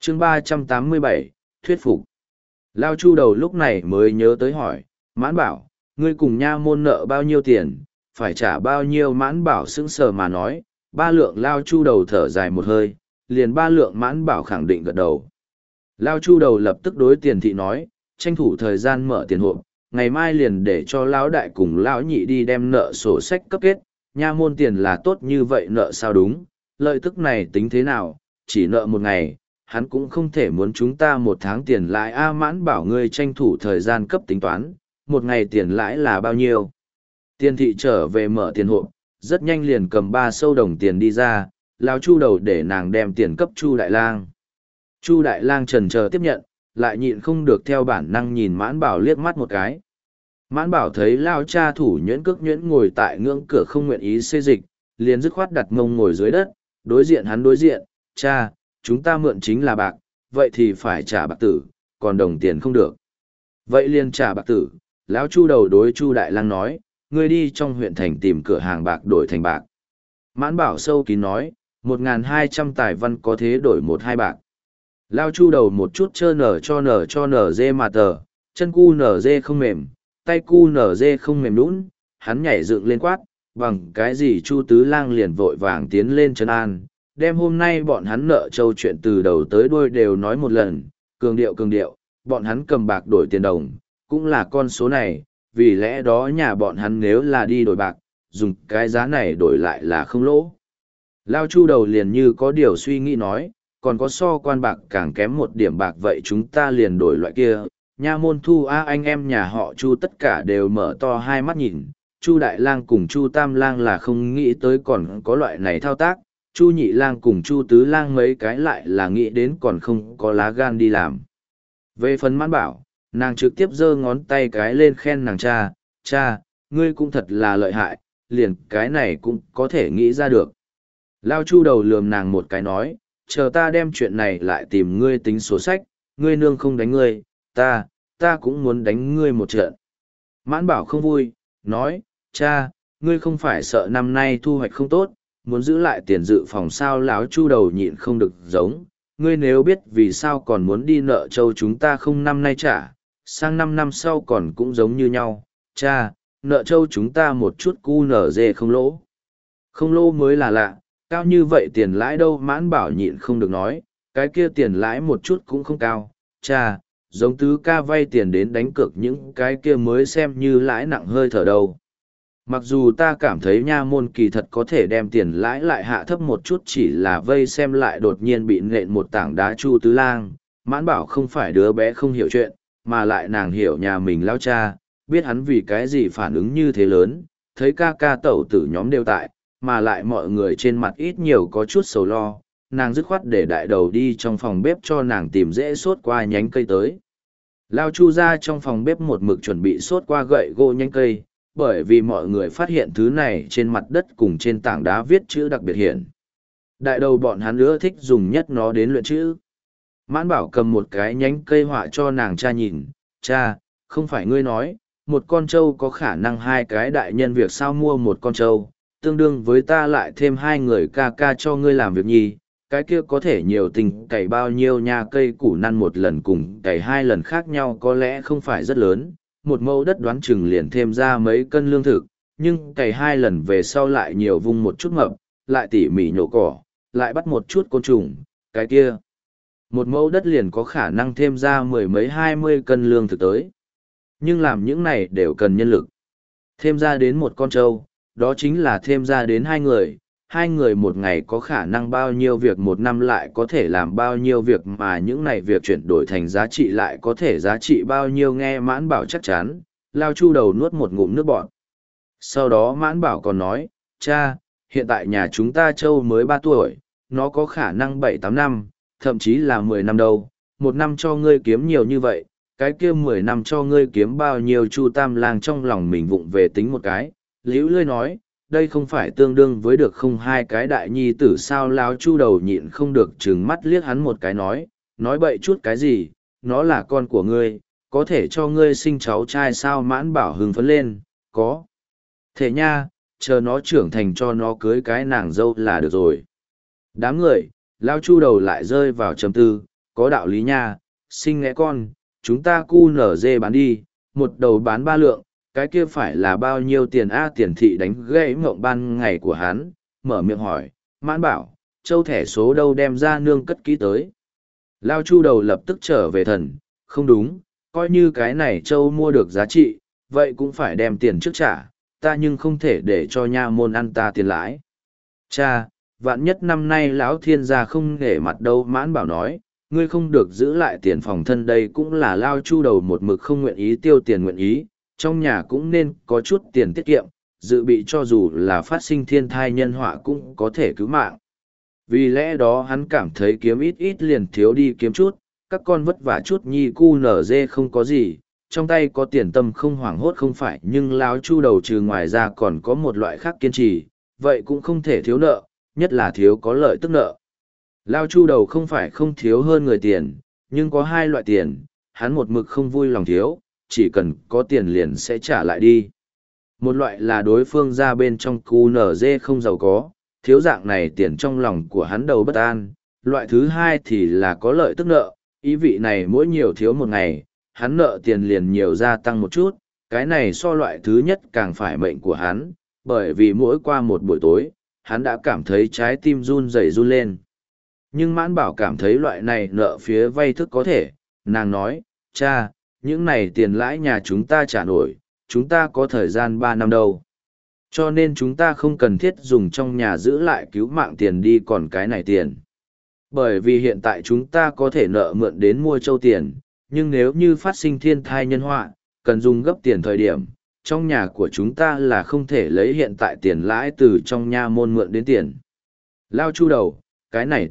chương 387, thuyết phục. Lao Chu đầu lúc này mới nhớ tới hỏi, Mãn Bảo, ngươi cùng nha môn nợ bao nhiêu tiền, phải trả bao nhiêu? Mãn Bảo sững sờ mà nói, 3 lượng. Lao Chu đầu thở dài một hơi, liền 3 lượng. Mãn Bảo khẳng định gật đầu. Lao Chu đầu lập tức đối Tiền thị nói, tranh thủ thời gian mở tiền hộp, ngày mai liền để cho lão đại cùng lão nhị đi đem nợ sổ sách cấp kết, nha môn tiền là tốt như vậy nợ sao đúng, lợi tức này tính thế nào, chỉ nợ một ngày, hắn cũng không thể muốn chúng ta 1 tháng tiền lãi. A Mãn Bảo ngươi tranh thủ thời gian cấp tính toán, 1 ngày tiền lãi là bao nhiêu? Tiền thị trở về mở tiền hộp, rất nhanh liền cầm 3 sâu đồng tiền đi ra, Lão Chu đầu để nàng đem tiền cấp Chu Đại Lang. Chu Đại Lang chần chờ tiếp nhận, lại nhịn không được theo bản năng nhìn Mãn Bảo liếc mắt một cái. Mãn Bảo thấy Lao cha thủ nhuyễn cước nhuyễn ngồi tại ngưỡng cửa không nguyện ý xê dịch, liền dứt khoát đặt mông ngồi dưới đất, đối diện hắn đối diện, cha, chúng ta mượn chính là bạc, vậy thì phải trả bạc tử, còn đồng tiền không được. Vậy liền trả bạc tử. Lão Chu đầu đối Chu Đại Lang nói, ngươi đi trong huyện thành tìm cửa hàng bạc đổi thành bạc. Mãn Bảo sâu kín nói, 1.200 tài văn có thế đổi 1-2 bạc. Lao Chu đầu một chút trơ cho nở dê mà tờ, chân cu nở dê không mềm, tay cu nở dê không mềm nũng, hắn nhảy dựng lên quát, bằng cái gì? Chu Tứ Lang liền vội vàng tiến lên trấn an, đem hôm nay bọn hắn nợ châu chuyện từ đầu tới đuôi đều nói một lần, cường điệu, bọn hắn cầm bạc đổi tiền đồng, cũng là con số này, vì lẽ đó nhà bọn hắn nếu là đi đổi bạc, dùng cái giá này đổi lại là không lỗ. Lao Chu đầu liền như có điều suy nghĩ nói, còn có so quan bạc càng kém 1 điểm bạc, vậy chúng ta liền đổi loại kia. Nha môn thu a. Anh em nhà họ Chu tất cả đều mở to hai mắt nhìn, Chu Đại Lang cùng Chu Tam Lang là không nghĩ tới còn có loại này thao tác, Chu Nhị Lang cùng Chu Tứ Lang mấy cái lại là nghĩ đến còn không có lá gan đi làm. Về phần Mãn Bảo, nàng trực tiếp giơ ngón tay cái lên khen nàng cha, cha, ngươi cũng thật là lợi hại, liền cái này cũng có thể nghĩ ra được. Lao Chu đầu lườm nàng một cái nói, chờ ta đem chuyện này lại tìm ngươi tính sổ sách, ngươi nương không đánh ngươi, ta cũng muốn đánh ngươi một trận. Mãn Bảo không vui, nói, cha, ngươi không phải sợ năm nay thu hoạch không tốt, muốn giữ lại tiền dự phòng sao? Lão Chu đầu nhịn không được giống, ngươi nếu biết vì sao còn muốn đi nợ châu chúng ta không năm nay trả, sang 5 năm sau còn cũng giống như nhau, cha, nợ châu chúng ta một chút cu nở dê không lỗ. Không lỗ mới là lạ, cao như vậy tiền lãi đâu? Mãn Bảo nhịn không được nói, cái kia tiền lãi một chút cũng không cao, cha, giống Tứ ca vay tiền đến đánh cược những cái kia mới xem như lãi nặng hơi thở đâu. Mặc dù ta cảm thấy nha môn kỳ thật có thể đem tiền lãi lại hạ thấp một chút, chỉ là vây xem lại đột nhiên bị nện một tảng đá. Chu Tứ Lang, Mãn Bảo không phải đứa bé không hiểu chuyện, mà lại nàng hiểu nhà mình lao cha, biết hắn vì cái gì phản ứng như thế lớn, thấy ca ca tẩu tử nhóm đều tại, mà lại mọi người trên mặt ít nhiều có chút sầu lo, nàng dứt khoát để đại đầu đi trong phòng bếp cho nàng tìm rễ sốt qua nhánh cây tới. Lao Chu ra trong phòng bếp một mực chuẩn bị sốt qua gậy gỗ nhánh cây, bởi vì mọi người phát hiện thứ này trên mặt đất cùng trên tảng đá viết chữ đặc biệt hiển. Đại đầu bọn hắn ưa thích dùng nhất nó đến luyện chữ. Mãn Bảo cầm một cái nhánh cây họa cho nàng cha nhìn, cha, không phải ngươi nói, một con trâu có khả năng 2 cái đại nhân việc sao? Mua một con trâu, tương đương với ta lại thêm 2 người ca ca cho ngươi làm việc nhi, cái kia có thể nhiều tình cày bao nhiêu nha? Cây củ năn một lần cùng cày 2 lần khác nhau có lẽ không phải rất lớn, một mẫu đất đoán chừng liền thêm ra mấy cân lương thực, nhưng cày 2 lần về sau lại nhiều vung một chút mập, lại tỉ mỉ nhổ cỏ, lại bắt một chút côn trùng, cái kia một mẫu đất liền có khả năng thêm ra 10 mấy 20 cân lương thực tới. Nhưng làm những này đều cần nhân lực. Thêm ra đến một con trâu, đó chính là thêm ra đến 2 người một ngày có khả năng bao nhiêu việc, 1 năm lại có thể làm bao nhiêu việc, mà những này việc chuyển đổi thành giá trị lại có thể giá trị bao nhiêu? Nghe Mãn Bảo chắc chắn, Lao Chu đầu nuốt một ngụm nước bọt. Sau đó Mãn Bảo còn nói, cha, hiện tại nhà chúng ta trâu mới 3 tuổi, nó có khả năng 7-8 năm, thậm chí là 10 năm đâu, 1 năm cho ngươi kiếm nhiều như vậy, cái kia 10 năm cho ngươi kiếm bao nhiêu? Chu Tam Lang trong lòng mình vụng về tính một cái, liễu lươi nói, đây không phải tương đương với được không 2 cái đại nhi tử sao? Lão Chu đầu nhịn không được trừng mắt liếc hắn một cái nói bậy chút cái gì, nó là con của ngươi, có thể cho ngươi sinh cháu trai sao? Mãn Bảo hưng phấn lên, có thể nha, chờ nó trưởng thành cho nó cưới cái nàng dâu là được rồi. Đám người, Lão Chu đầu lại rơi vào trầm tư, có đạo lý nha, sinh ngẽ con, chúng ta cu nở dê bán đi, một đầu bán 3 lượng, cái kia phải là bao nhiêu tiền a? Tiền thị đánh gãy mộng ban ngày của hắn, mở miệng hỏi, Mãn Bảo, châu thẻ số đâu đem ra nương cất kỹ tới. Lao Chu đầu lập tức trở về thần, không đúng, coi như cái này châu mua được giá trị, vậy cũng phải đem tiền trước trả, ta nhưng không thể để cho nha môn ăn ta tiền lãi. Cha, vạn nhất năm nay lão thiên gia không nể mặt đâu. Mãn Bảo nói, ngươi không được giữ lại tiền phòng thân, đây cũng là Lao Chu đầu một mực không nguyện ý tiêu tiền nguyện ý, trong nhà cũng nên có chút tiền tiết kiệm, dự bị cho dù là phát sinh thiên thai nhân họa cũng có thể cứu mạng. Vì lẽ đó hắn cảm thấy kiếm ít ít liền thiếu đi kiếm chút, các con vất vả chút nhi cu nở dê không có gì, trong tay có tiền tâm không hoảng hốt không phải, nhưng Lao Chu đầu trừ ngoài ra còn có một loại khác kiên trì, vậy cũng không thể thiếu nợ, nhất là thiếu có lợi tức nợ. Lao Chu đầu không phải không thiếu hơn người tiền, nhưng có hai loại tiền, hắn một mực không vui lòng thiếu, chỉ cần có tiền liền sẽ trả lại đi. Một loại là đối phương ra bên trong cu nở dê không giàu có, thiếu dạng này tiền trong lòng của hắn đầu bất an. Loại thứ hai thì là có lợi tức nợ, ý vị này mỗi nhiều thiếu một ngày, hắn nợ tiền liền nhiều gia tăng một chút, cái này so loại thứ nhất càng phải mệnh của hắn, bởi vì mỗi qua một buổi tối, hắn đã cảm thấy trái tim run rẩy run lên. Nhưng Mãn Bảo cảm thấy loại này nợ phía vay thức có thể, nàng nói, cha, những này tiền lãi nhà chúng ta trả nổi, chúng ta có thời gian 3 năm đâu. Cho nên chúng ta không cần thiết dùng trong nhà giữ lại cứu mạng tiền đi còn cái này tiền. Bởi vì hiện tại chúng ta có thể nợ mượn đến mua châu tiền, nhưng nếu như phát sinh thiên thai nhân họa, cần dùng gấp tiền thời điểm, trong nhà của chúng ta là không thể lấy hiện tại tiền lãi từ trong nha môn mượn đến tiền. Lao Chu đầu, cái này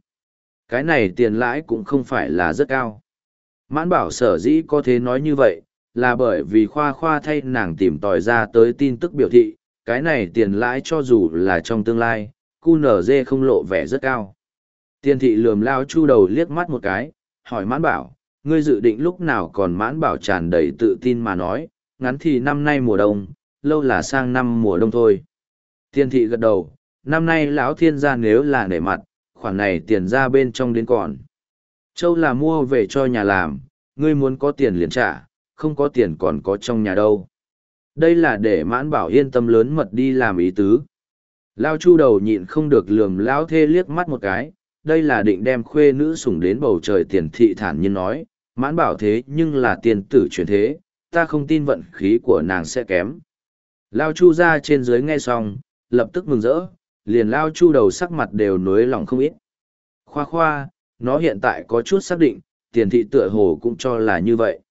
tiền lãi cũng không phải là rất cao. Mãn Bảo sở dĩ có thể nói như vậy, là bởi vì khoa khoa thay nàng tìm tòi ra tới tin tức biểu thị, cái này tiền lãi cho dù là trong tương lai, QNZ không lộ vẻ rất cao. Tiền thị lườm Lao Chu đầu liếc mắt một cái, hỏi Mãn Bảo, ngươi dự định lúc nào? Còn Mãn Bảo tràn đầy tự tin mà nói, ngắn thì năm nay mùa đông, lâu là sang năm mùa đông thôi. Tiền thị gật đầu, năm nay lão thiên gia nếu là nể mặt, khoản này tiền ra bên trong đến còn. Châu là mua về cho nhà làm, ngươi muốn có tiền liền trả, không có tiền còn có trong nhà đâu. Đây là để Mãn Bảo yên tâm lớn mật đi làm ý tứ. Lao Chu đầu nhịn không được lườm lão thê liếc mắt một cái, đây là định đem khuê nữ sủng đến bầu trời. Tiền thị thản nhiên nói, Mãn Bảo thế nhưng là tiền tử chuyển thế, ta không tin vận khí của nàng sẽ kém. Lao Chu ra trên dưới nghe xong, lập tức mừng rỡ, liền Lao Chu đầu sắc mặt đều nối lòng không ít. Khoa khoa, nó hiện tại có chút xác định, tiền thị tựa hồ cũng cho là như vậy.